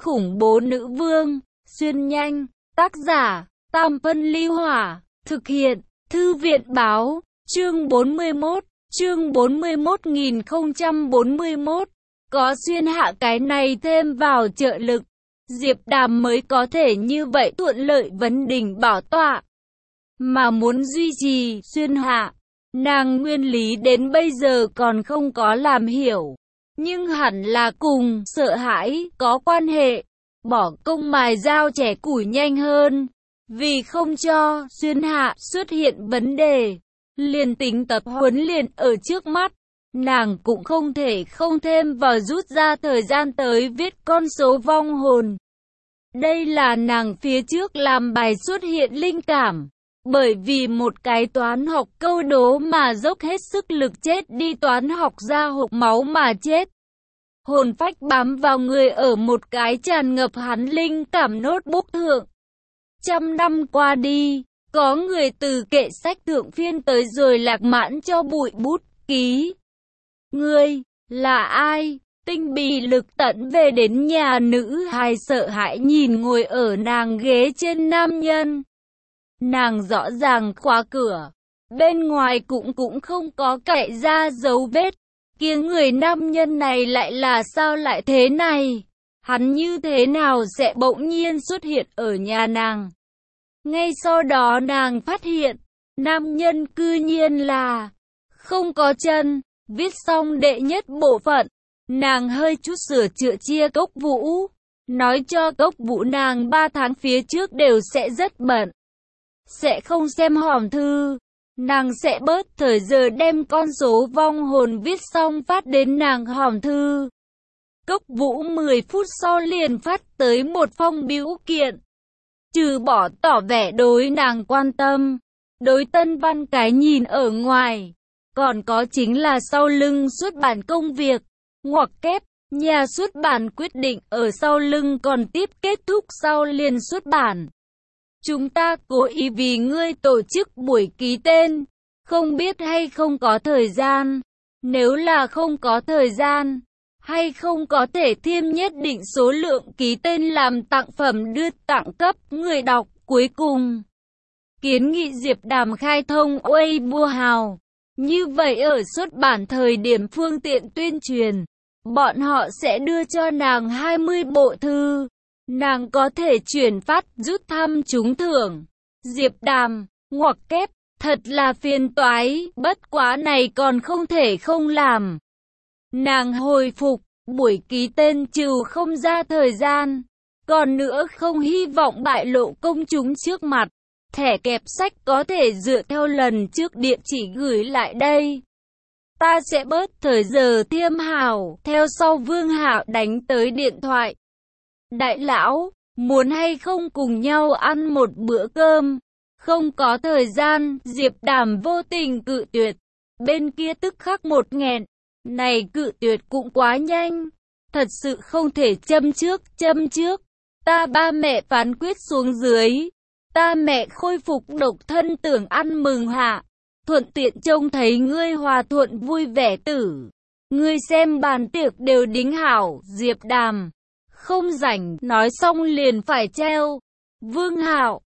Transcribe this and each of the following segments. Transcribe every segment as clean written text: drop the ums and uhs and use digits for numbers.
khủng bố nữ vương, xuyên nhanh, tác giả, Tam Phân Ly Hỏa, thực hiện, Thư viện Báo, chương 41, chương 41.041, có xuyên hạ cái này thêm vào trợ lực, Diệp Đàm mới có thể như vậy thuận lợi vấn đỉnh bảo tọa. Mà muốn duy trì xuyên hạ, nàng nguyên lý đến bây giờ còn không có làm hiểu, nhưng hẳn là cùng sợ hãi có quan hệ, bỏ công mài dao chẻ củi nhanh hơn, vì không cho xuyên hạ xuất hiện vấn đề, liền tính tập huấn luyện ở trước mắt, nàng cũng không thể không thêm vào rút ra thời gian tới viết con số vong hồn. Đây là nàng phía trước làm bài xuất hiện linh cảm, bởi vì một cái toán học câu đố mà dốc hết sức lực chết đi toán học ra hộc máu mà chết. Hồn phách bám vào người ở một cái tràn ngập hắn linh cảm notebook thượng. Trăm năm qua đi, có người từ kệ sách thượng phiên tới rồi lạc mãn cho bụi bút ký. Ngươi, là ai? Tinh bì lực tận về đến nhà nữ hài sợ hãi nhìn ngồi ở nàng ghế trên nam nhân. Nàng rõ ràng khóa cửa, bên ngoài cũng không có cậy ra dấu vết. Kia người nam nhân này lại là sao lại thế này? Hắn như thế nào sẽ bỗng nhiên xuất hiện ở nhà nàng? Ngay sau đó nàng phát hiện, nam nhân cư nhiên là không có chân. Viết xong đệ nhất bộ phận, nàng hơi chút sửa chữa chia Cốc Vũ, nói cho Cốc Vũ nàng 3 tháng phía trước đều sẽ rất bận, sẽ không xem hòm thư, nàng sẽ bớt thời giờ đem con số vong hồn viết xong phát đến nàng hòm thư. Cốc Vũ 10 phút sau liền phát tới một phong bưu kiện, trừ bỏ tỏ vẻ đối nàng quan tâm, đối Tân Văn cái nhìn ở ngoài, còn có chính là sau lưng xuất bản công việc, ngoặc kép, nhà xuất bản quyết định ở sau lưng còn tiếp kết thúc sau liền xuất bản. Chúng ta cố ý vì ngươi tổ chức buổi ký tên, không biết hay không có thời gian, nếu là không có thời gian, hay không có thể thêm nhất định số lượng ký tên làm tặng phẩm đưa tặng cấp người đọc. Cuối cùng, kiến nghị Diệp Đàm khai thông Weibo hào. Như vậy ở xuất bản thời điểm phương tiện tuyên truyền, bọn họ sẽ đưa cho nàng 20 bộ thư. Nàng có thể chuyển phát rút thăm trúng thưởng. Diệp Đàm, ngoặc kép, thật là phiền toái, bất quá này còn không thể không làm. Nàng hồi phục, buổi ký tên trừ không ra thời gian, còn nữa không hy vọng bại lộ công chúng trước mặt. Thẻ kẹp sách có thể dựa theo lần trước địa chỉ gửi lại đây. Ta sẽ bớt thời giờ Thiêm Hảo. Theo sau Vương Hạo đánh tới điện thoại. Đại lão, muốn hay không cùng nhau ăn một bữa cơm? Không có thời gian, Diệp Đàm vô tình cự tuyệt. Bên kia tức khắc một nghẹn. Này cự tuyệt cũng quá nhanh. Thật sự không thể châm trước. Ta ba mẹ phán quyết xuống dưới. Ta mẹ khôi phục độc thân tưởng ăn mừng hạ, thuận tiện trông thấy ngươi hòa thuận vui vẻ tử. Ngươi xem bàn tiệc đều đính hảo. Diệp Đàm, không rảnh, nói xong liền phải treo. Vương Hạo,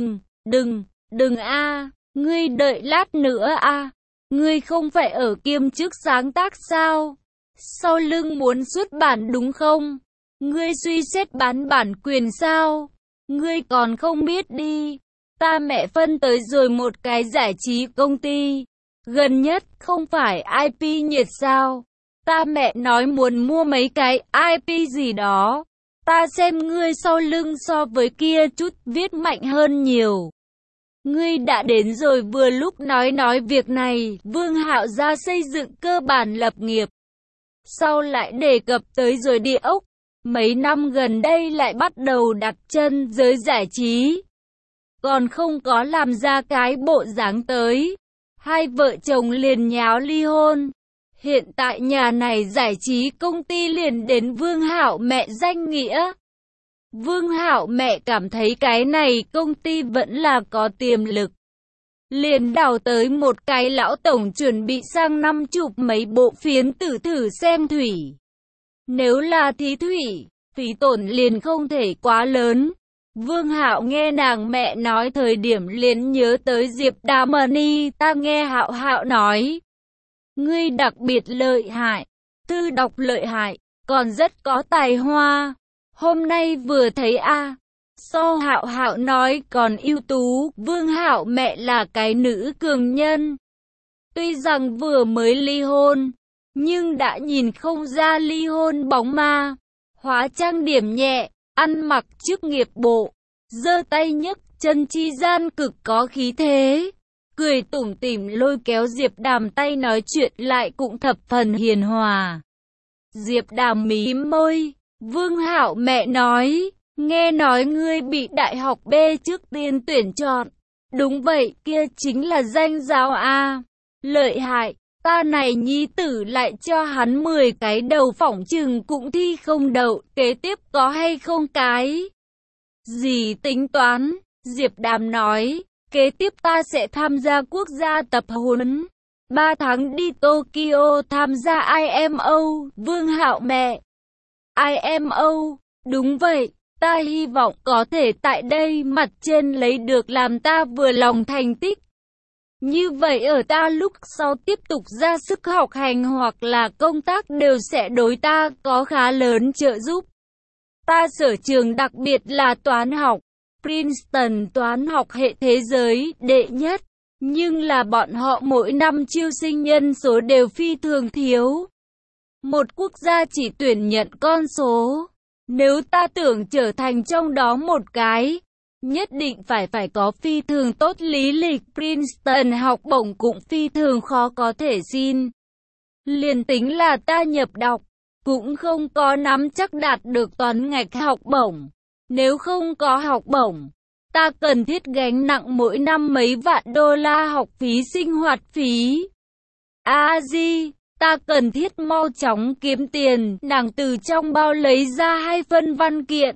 đừng a, ngươi đợi lát nữa a, ngươi không phải ở kiêm chức sáng tác sao? Sau lưng muốn xuất bản đúng không? Ngươi suy xét bán bản quyền sao? Ngươi còn không biết đi, ta mẹ phân tới rồi một cái giải trí công ty, gần nhất không phải IP nhiệt sao? Ta mẹ nói muốn mua mấy cái IP gì đó, ta xem ngươi sau lưng so với kia chút viết mạnh hơn nhiều. Ngươi đã đến rồi vừa lúc nói việc này, Vương Hạo ra xây dựng cơ bản lập nghiệp. Sau lại đề cập tới rồi địa ốc. Mấy năm gần đây lại bắt đầu đặt chân giới giải trí. Còn không có làm ra cái bộ dáng tới. Hai vợ chồng liền nháo ly hôn. Hiện tại nhà này giải trí công ty liền đến Vương Hạo mẹ danh nghĩa. Vương Hạo mẹ cảm thấy cái này công ty vẫn là có tiềm lực. Liền đào tới một cái lão tổng chuẩn bị sang năm chụp mấy bộ phiến tử thử xem thủy. Nếu là thí thủy, phí tổn liền không thể quá lớn. Vương Hạo nghe nàng mẹ nói thời điểm liền nhớ tới Diệp Đàm Mani, ta nghe Hạo Hạo nói, ngươi đặc biệt lợi hại, thư đọc lợi hại, còn rất có tài hoa. Hôm nay vừa thấy a, so Hạo Hạo nói còn ưu tú. Vương Hạo mẹ là cái nữ cường nhân. Tuy rằng vừa mới ly hôn, nhưng đã nhìn không ra ly hôn bóng ma. Hóa trang điểm nhẹ, ăn mặc chức nghiệp bộ, giơ tay nhấc chân chi gian cực có khí thế. Cười tủm tỉm lôi kéo Diệp Đàm tay nói chuyện lại cũng thập phần hiền hòa. Diệp Đàm mím môi, Vương Hạo mẹ nói, nghe nói ngươi bị đại học B trước tiên tuyển chọn. Đúng vậy, kia chính là danh giáo A. Lợi hại, ta này nhi tử lại cho hắn 10 cái đầu phỏng chừng cũng thi không đậu, kế tiếp có hay không cái gì tính toán? Diệp Đàm nói, kế tiếp ta sẽ tham gia quốc gia tập huấn. 3 tháng đi Tokyo tham gia IMO. Vương Hạo mẹ, IMO, đúng vậy, ta hy vọng có thể tại đây mặt trên lấy được làm ta vừa lòng thành tích. Như vậy ở ta lúc sau tiếp tục ra sức học hành hoặc là công tác đều sẽ đối ta có khá lớn trợ giúp. Ta sở trường đặc biệt là toán học, Princeton toán học hệ thế giới đệ nhất, nhưng là bọn họ mỗi năm chiêu sinh nhân số đều phi thường thiếu. Một quốc gia chỉ tuyển nhận con số. Nếu ta tưởng trở thành trong đó một cái, nhất định phải có phi thường tốt lý lịch. Princeton học bổng cũng phi thường khó có thể xin. Liền tính là ta nhập đọc, cũng không có nắm chắc đạt được toán ngạch học bổng. Nếu không có học bổng, ta cần thiết gánh nặng mỗi năm mấy vạn đô la học phí sinh hoạt phí. A-di, ta cần thiết mau chóng kiếm tiền. Nàng từ trong bao lấy ra 2 phân văn kiện.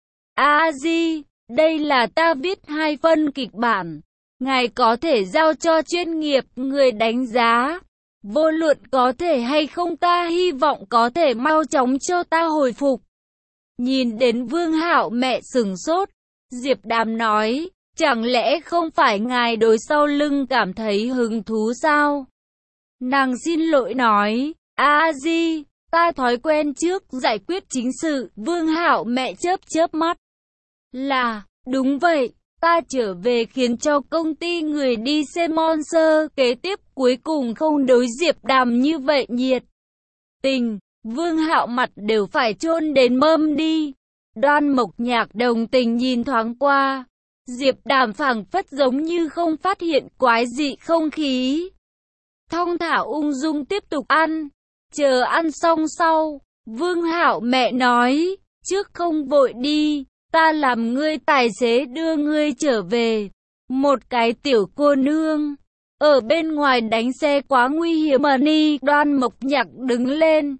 A-di, đây là ta viết 2 phân kịch bản. Ngài có thể giao cho chuyên nghiệp người đánh giá. Vô luận có thể hay không ta hy vọng có thể mau chóng cho ta hồi phục. Nhìn đến Vương Hạo mẹ sửng sốt, Diệp Đàm nói, chẳng lẽ không phải ngài đối sau lưng cảm thấy hứng thú sao? Nàng xin lỗi nói, A-di, ta thói quen trước giải quyết chính sự. Vương Hạo mẹ chớp mắt. Là, đúng vậy, ta trở về khiến cho công ty người đi xem sponsor, kế tiếp cuối cùng không đối Diệp Đàm như vậy nhiệt tình. Vương Hạo mặt đều phải chôn đến mâm đi. Đoan Mộc Nhạc đồng tình nhìn thoáng qua. Diệp Đàm phảng phất giống như không phát hiện quái dị không khí. Thong thả ung dung tiếp tục ăn. Chờ ăn xong sau, Vương Hạo mẹ nói, trước không vội đi, ta làm ngươi tài xế đưa ngươi trở về. Một cái tiểu cô nương, ở bên ngoài đánh xe quá nguy hiểm mà ni. Đoan Mộc Nhạc đứng lên.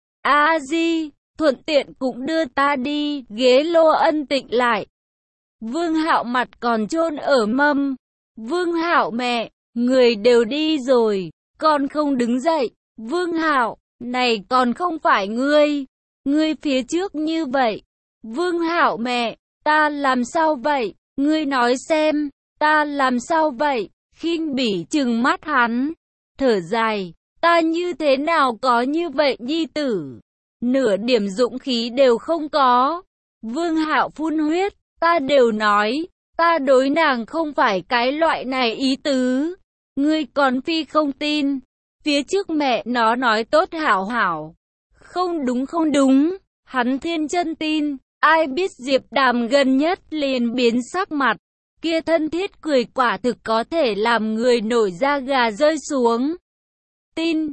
A-di, thuận tiện cũng đưa ta đi. Ghế lô ân tịnh lại. Vương Hạo mặt còn chôn ở mâm. Vương Hạo mẹ, người đều đi rồi, con không đứng dậy. Vương Hạo, này còn không phải ngươi phía trước như vậy. Vương Hạo mẹ, ta làm sao vậy? Ngươi nói xem, ta làm sao vậy? Khinh bỉ trừng mắt hắn, thở dài, ta như thế nào có như vậy nhi tử? Nửa điểm dũng khí đều không có. Vương Hạo phun huyết, ta đều nói, ta đối nàng không phải cái loại này ý tứ. Ngươi còn phi không tin. Phía trước mẹ nó nói tốt hảo hảo. Không đúng, hắn thiên chân tin. Ai biết Diệp Đàm gần nhất liền biến sắc mặt. Kia thân thiết cười quả thực có thể làm người nổi da gà rơi xuống. Tin,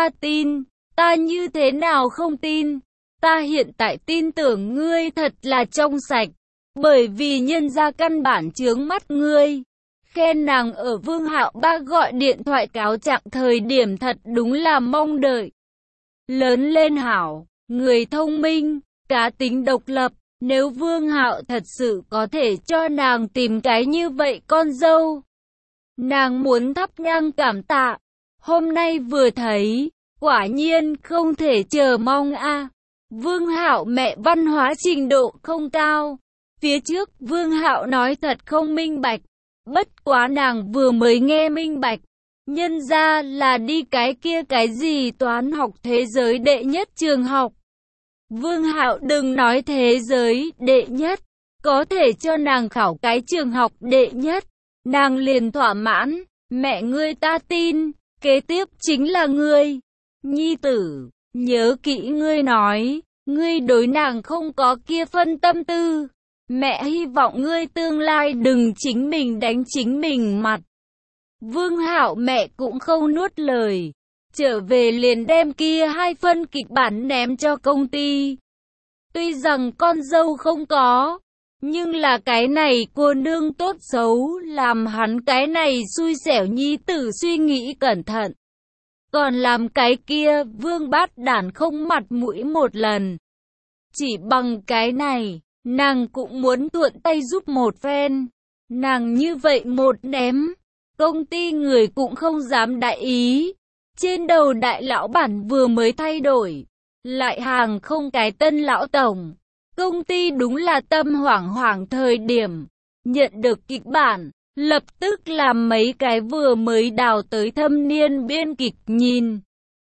ta như thế nào không tin? Ta hiện tại tin tưởng ngươi thật là trong sạch. Bởi vì nhân gia căn bản chướng mắt ngươi. Khen nàng ở Vương Hạo ba gọi điện thoại cáo trạng thời điểm thật đúng là mong đợi. Lớn lên hảo, người thông minh, cá tính độc lập. Nếu Vương Hạo thật sự có thể cho nàng tìm cái như vậy con dâu, nàng muốn thắp nhang cảm tạ. Hôm nay vừa thấy, quả nhiên không thể chờ mong a. Vương Hạo mẹ văn hóa trình độ không cao. Phía trước Vương Hạo nói thật không minh bạch. Bất quá nàng vừa mới nghe minh bạch. Nhân ra là đi cái kia cái gì toán học thế giới đệ nhất trường học. Vương Hạo đừng nói thế giới đệ nhất. Có thể cho nàng khảo cái trường học đệ nhất. Nàng liền thỏa mãn. Mẹ ngươi ta tin. Kế tiếp chính là ngươi. Nhi tử, nhớ kỹ ngươi nói. Ngươi đối nàng không có kia phân tâm tư. Mẹ hy vọng ngươi tương lai đừng chính mình đánh chính mình mặt. Vương Hạo mẹ cũng không nuốt lời. Trở về liền đem kia 2 phân kịch bản ném cho công ty. Tuy rằng con dâu không có. Nhưng là cái này cô nương tốt xấu. Làm hắn cái này xui xẻo nhi tử suy nghĩ cẩn thận. Còn làm cái kia vương bát đản không mặt mũi một lần. Chỉ bằng cái này, nàng cũng muốn thuận tay giúp một phen. Nàng như vậy một ném, công ty người cũng không dám đại ý. Trên đầu đại lão bản vừa mới thay đổi, lại hàng không cái tân lão tổng. Công ty đúng là tâm hoảng hoảng thời điểm. Nhận được kịch bản, lập tức làm mấy cái vừa mới đào tới thâm niên biên kịch nhìn.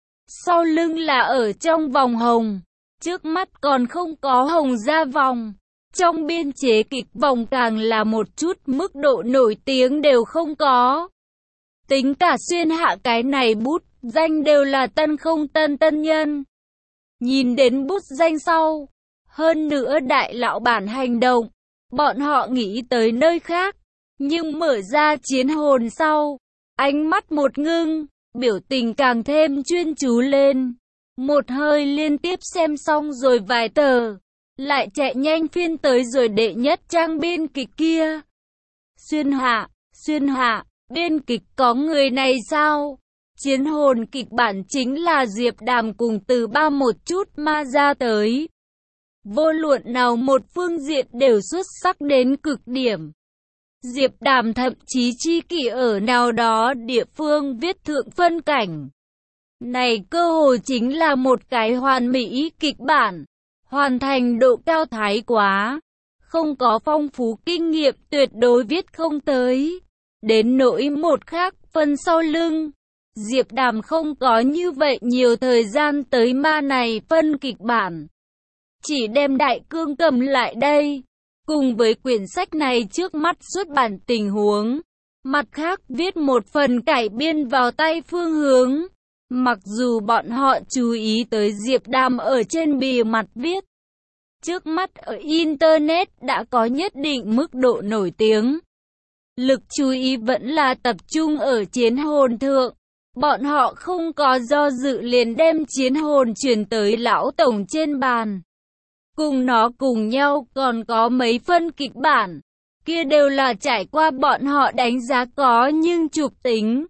Sau lưng là ở trong vòng hồng. Trước mắt còn không có hồng ra vòng. Trong biên chế kịch vòng càng là một chút mức độ nổi tiếng đều không có. Tính cả xuyên hạ cái này bút danh đều là tân không tân tân nhân. Nhìn đến bút danh sau. Hơn nữa đại lão bản hành động. Bọn họ nghĩ tới nơi khác. Nhưng mở ra chiến hồn sau. Ánh mắt một ngưng. Biểu tình càng thêm chuyên chú lên. Một hơi liên tiếp xem xong rồi vài tờ. Lại chạy nhanh phiên tới rồi đệ nhất trang biên kịch kia. Xuyên hạ, biên kịch có người này sao? Chiến hồn kịch bản chính là Diệp Đàm cùng Từ Ba một chút ma ra tới. Vô luận nào một phương diện đều xuất sắc đến cực điểm. Diệp Đàm thậm chí chi kỷ ở nào đó địa phương viết thượng phân cảnh. Này cơ hồ chính là một cái hoàn mỹ kịch bản. Hoàn thành độ cao thái quá. Không có phong phú kinh nghiệm tuyệt đối viết không tới. Đến nỗi một khác phân sau lưng. Diệp Đàm không có như vậy nhiều thời gian tới ma này phân kịch bản. Chỉ đem đại cương cầm lại đây. Cùng với quyển sách này trước mắt xuất bản tình huống. Mặt khác viết một phần cải biên vào tay phương hướng. Mặc dù bọn họ chú ý tới Diệp Đàm ở trên bìa mặt viết. Trước mắt ở Internet đã có nhất định mức độ nổi tiếng. Lực chú ý vẫn là tập trung ở chiến hồn thượng. Bọn họ không có do dự liền đem chiến hồn chuyển tới lão tổng trên bàn. Cùng nó cùng nhau còn có mấy phân kịch bản. Kia đều là trải qua bọn họ đánh giá có nhưng chụp tính.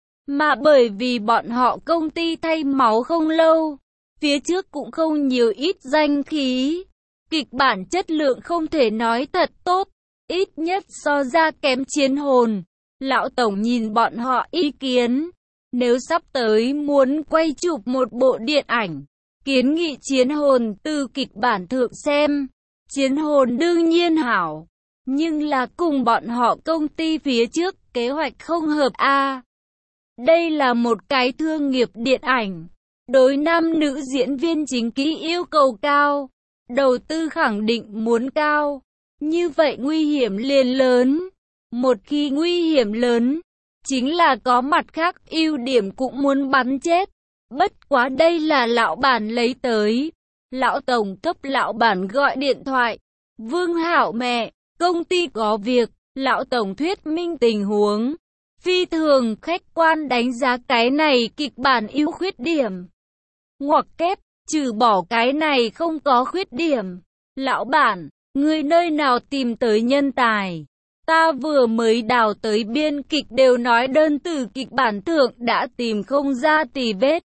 Mà bởi vì bọn họ công ty thay máu không lâu. Phía trước cũng không nhiều ít danh khí. Kịch bản chất lượng không thể nói thật tốt. Ít nhất so ra kém chiến hồn. Lão tổng nhìn bọn họ ý kiến. Nếu sắp tới muốn quay chụp một bộ điện ảnh. Kiến nghị chiến hồn từ kịch bản thượng xem. Chiến hồn đương nhiên hảo. Nhưng là cùng bọn họ công ty phía trước kế hoạch không hợp a. Đây là một cái thương nghiệp điện ảnh. Đối nam nữ diễn viên chính kỹ yêu cầu cao. Đầu tư khẳng định muốn cao. Như vậy nguy hiểm liền lớn. Một khi nguy hiểm lớn, chính là có mặt khác ưu điểm cũng muốn bắn chết. Bất quá đây là lão bản lấy tới. Lão tổng cấp lão bản gọi điện thoại. Vương Hạo mẹ, công ty có việc. Lão tổng thuyết minh tình huống. Phi thường khách quan đánh giá cái này kịch bản ưu khuyết điểm. Ngoặc kép, trừ bỏ cái này không có khuyết điểm. Lão bản, người nơi nào tìm tới nhân tài? Ta vừa mới đào tới biên kịch đều nói đơn từ kịch bản thượng đã tìm không ra tì vết.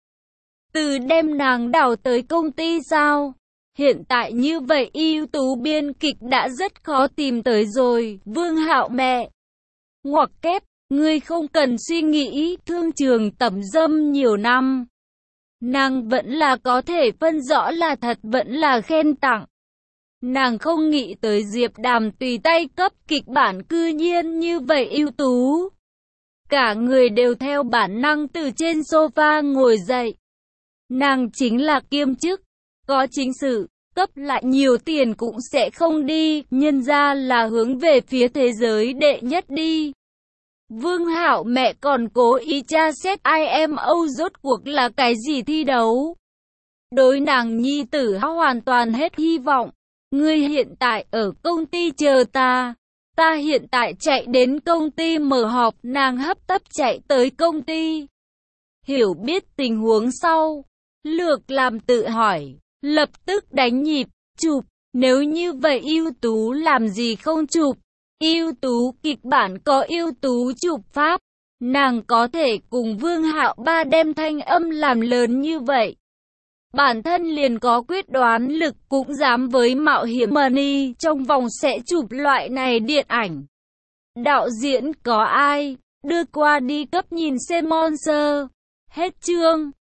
Từ đem nàng đào tới công ty sao? Hiện tại như vậy ưu tú biên kịch đã rất khó tìm tới rồi. Vương Hạo mẹ. Ngoặc kép, ngươi không cần suy nghĩ, thương trường tẩm dâm nhiều năm. Nàng vẫn là có thể phân rõ là thật vẫn là khen tặng. Nàng không nghĩ tới Diệp Đàm tùy tay cấp kịch bản cư nhiên như vậy ưu tú. Cả người đều theo bản năng từ trên sofa ngồi dậy. Nàng chính là kiêm chức, có chính sự, cấp lại nhiều tiền cũng sẽ không đi, nhân ra là hướng về phía thế giới đệ nhất đi. Vương Hạo mẹ còn cố ý tra xét IMO rốt cuộc là cái gì thi đấu. Đối nàng nhi tử hoàn toàn hết hy vọng. Ngươi hiện tại ở công ty chờ ta. Ta hiện tại chạy đến công ty mở họp, nàng hấp tấp chạy tới công ty. Hiểu biết tình huống sau, Lược làm tự hỏi, lập tức đánh nhịp, chụp, nếu như vậy ưu tú làm gì không chụp, ưu tú kịch bản có ưu tú chụp pháp, nàng có thể cùng Vương Hạo ba đem thanh âm làm lớn như vậy. Bản thân liền có quyết đoán lực cũng dám với mạo hiểm money trong vòng sẽ chụp loại này điện ảnh. Đạo diễn có ai, đưa qua đi cấp nhìn xem monster. Hết chương.